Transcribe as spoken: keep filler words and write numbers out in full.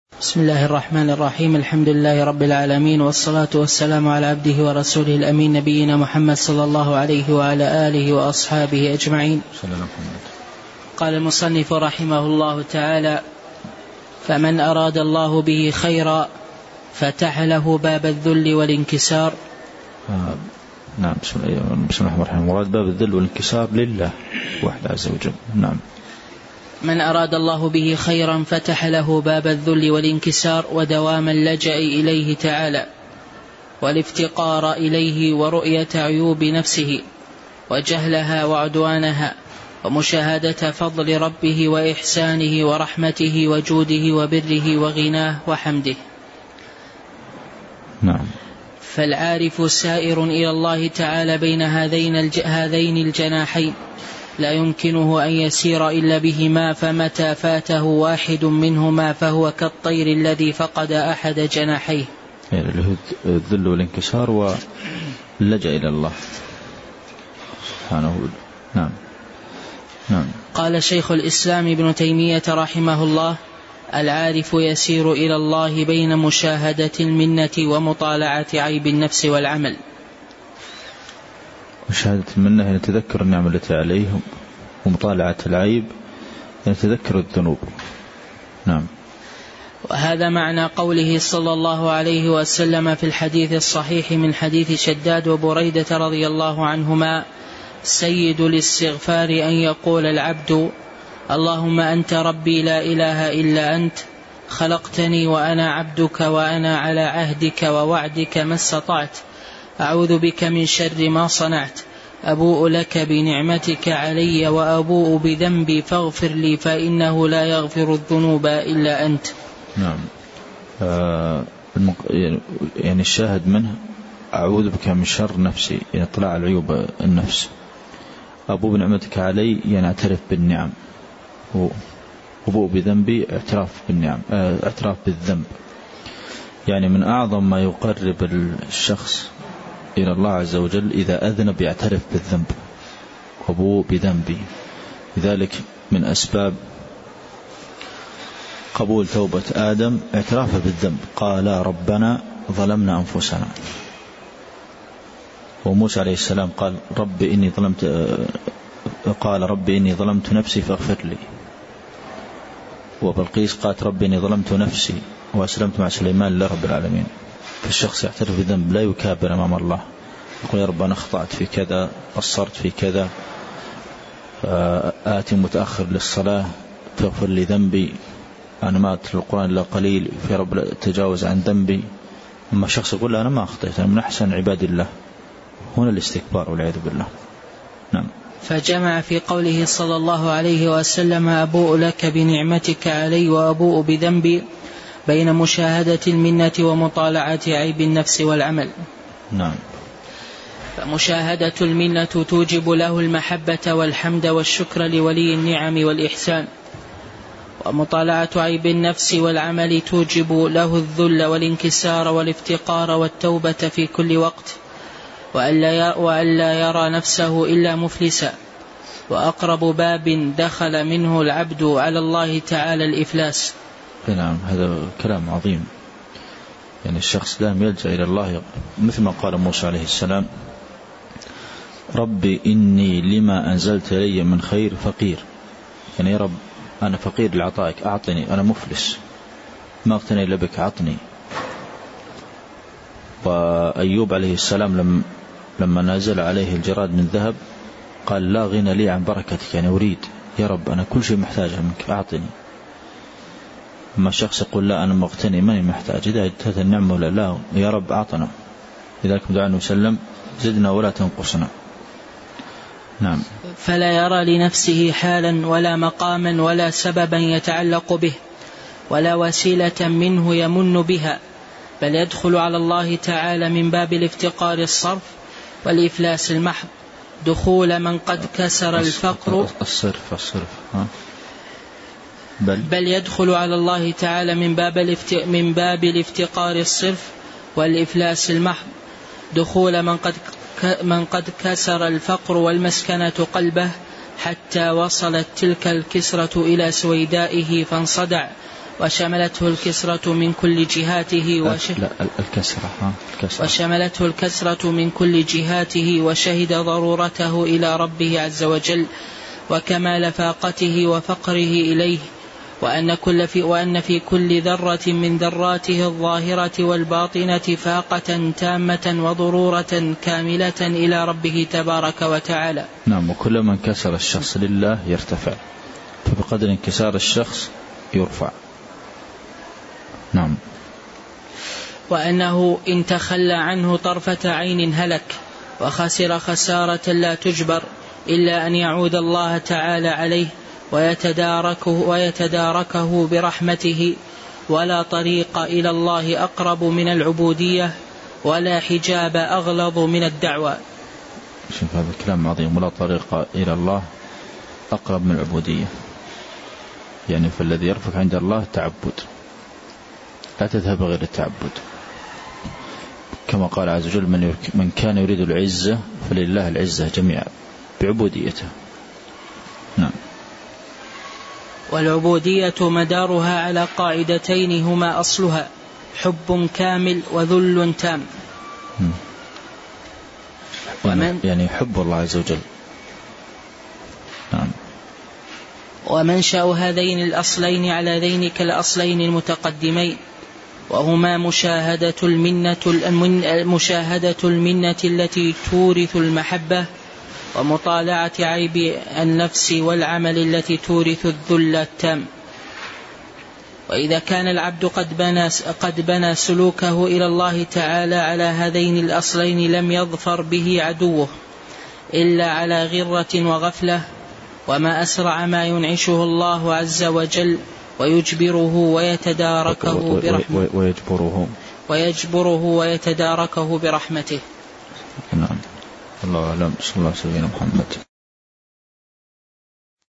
بسم الله الرحمن الرحيم. الحمد لله رب العالمين، والصلاة والسلام على عبده ورسوله الأمين نبينا محمد صلى الله عليه وعلى آله وأصحابه أجمعين. قال المصنف رحمه الله تعالى: فمن أراد الله به خيرا فتح له باب الذل والانكسار. آه. نعم. بسم الله الرحمن الرحيم. مراد باب الذل والانكسار لله وحده عز وجل. نعم. من أراد الله به خيرا فتح له باب الذل والانكسار ودوام اللجأ إليه تعالى والافتقار إليه ورؤية عيوب نفسه وجهلها وعدوانها ومشاهدة فضل ربه وإحسانه ورحمته وجوده وبره وغناه وحمده. نعم. فالعارف سائر إلى الله تعالى بين هذين الجناحين، لا يمكنه أن يسير إلا بهما، فمتى فاته واحد منهما فهو كالطير الذي فقد أحد جناحيه. الذل والانكسار واللجأ إلى الله سبحانه. نعم. نعم. قال شيخ الإسلام ابن تيمية رحمه الله: العارف يسير إلى الله بين مشاهدة المنة ومطالعة عيب النفس والعمل. مشاهدة المنة يتذكر النعمة التي عليه، ومطالعة العيب يتذكر الذنوب. نعم. وهذا معنى قوله صلى الله عليه وسلم في الحديث الصحيح من حديث شداد وبريدة رضي الله عنهما: سيد الاستغفار أن يقول العبد: اللهم أنت ربي لا إله إلا أنت، خلقتني وأنا عبدك وأنا على عهدك ووعدك ما استطعت، أعوذ بك من شر ما صنعت، أبوء لك بنعمتك علي وأبوء بذنبي فاغفر لي فإنه لا يغفر الذنوب إلا أنت. نعم. آه يعني الشاهد منه: أعوذ بك من شر نفسي، يعني اطلاع على عيوب النفس. أبوء بنعمتك علي، يعني اعترف بالنعم. أبوء بذنبي، اعتراف بالنعم، اعتراف بالذنب. يعني من أعظم ما يقرب الشخص إلى الله عز وجل إذا أذنب يعترف بالذنب، أبوء بذنبي. لذلك من أسباب قبول توبة آدم اعترافه بالذنب. قال ربنا ظلمنا أنفسنا. وموسى عليه السلام قال رب إني ظلمت قال رب إني ظلمت نفسي فاغفر لي. وبلقيس قالت رب إني ظلمت نفسي وأسلمت مع سليمان لرب العالمين. فالشخص يعترف بالذنب، لا يكابر أمام الله، يقول يا رب أنا أخطأت في كذا، قصرت في كذا، آتي متأخر للصلاة فاغفر لي ذنبي، أنا ما أتلو القرآن إلا قليل، في رب تجاوز عن ذنبي. أما شخص يقول لا أنا ما أخطأت، أنا من أحسن عباد الله، هنا الاستكبار والعياذ بالله. نعم. فجمع في قوله صلى الله عليه وسلم: أبوء لك بنعمتك علي وأبوء بذنبي بين مشاهدة المنة ومطالعة عيب النفس والعمل. نعم. فمشاهدة المنة توجب له المحبة والحمد والشكر لولي النعم والإحسان، ومطالعة عيب النفس والعمل توجب له الذل والانكسار والافتقار والتوبة في كل وقت، وألا يرى نفسه إلا مفلسا. وأقرب باب دخل منه العبد على الله تعالى الإفلاس. نعم. هذا كلام عظيم. يعني الشخص دائما يلجأ إلى الله، مثل ما قال موسى عليه السلام: ربي إني لما أنزلت إلي من خير فقير. يعني يا رب أنا فقير لعطائك، أعطني، أنا مفلس ما أغتني إلا بك، أعطني. وأيوب عليه السلام لما لما نزل عليه الجراد من ذهب قال لا غنى لي عن بركتك، يعني أريد يا رب أنا كل شيء محتاجه منك، أعطني. أما الشخص يقول لا أنا مغتني ماني محتاج، إذا اجتهت النعمة ولا لا، يا رب أعطنا. لذلك دعاء وسلم: زدنا ولا تنقصنا. نعم. فلا يرى لنفسه حالا ولا مقاما ولا سببا يتعلق به ولا وسيلة منه يمن بها، بل يدخل على الله تعالى من باب الافتقار الصرف والإفلاس المحض، دخول من قد كسر الفقر الصرف الصرف ها بل, بل يدخل على الله تعالى من باب من باب الافتقار الصرف والإفلاس المحض، دخول من قد من قد كسر الفقر والمسكنة قلبه، حتى وصلت تلك الكسرة إلى سويدائه فانصدع وشملته الكسرة من كل جهاته وش... لا الكسرة. ها الكسرة. وشملته الكسرة من كل جهاته وشهد ضرورته إلى ربه عز وجل وكمال فاقته وفقره إليه، وأن, كل في وأن في كل ذرة من ذراته الظاهرة والباطنة فاقة تامة وضرورة كاملة إلى ربه تبارك وتعالى. نعم. وكل من كسر الشخص لله يرتفع، فبقدر انكسار الشخص يرفع. نعم. وأنه إن تخلى عنه طرفة عين هلك وخسر خسارة لا تجبر إلا أن يعود الله تعالى عليه ويتداركه, ويتداركه برحمته، ولا طريق إلى الله أقرب من العبودية ولا حجاب أغلظ من الدعوة. شوف هذا الكلام عظيم. ولا طريق إلى الله أقرب من العبودية، يعني فالذي يرفق عند الله تعبد، لا تذهب غير التعبد، كما قال عز وجل من, من كان يريد العزة فلله العزة جميعا بعبوديته. نعم. والعبودية مدارها على قاعدتين هما أصلها حب كامل وذل تام. ومن يعني حب الله عز وجل. نعم. ومنشأ هذين الأصلين على ذينك الأصلين المتقدمين، وهما مشاهدة المنة, مشاهدة المنة التي تورث المحبة، ومطالعة عيب النفس والعمل التي تورث الذل التام. وإذا كان العبد قد بنى, قد بنى سلوكه إلى الله تعالى على هذين الأصلين لم يظفر به عدوه إلا على غرة وغفلة، وما أسرع ما ينعشه الله عز وجل ويجبره ويتداركه برحمته ويجبره ويجبره ويتداركه برحمته. نعم. الله أعلم. صلى الله عليه وسلم محمد.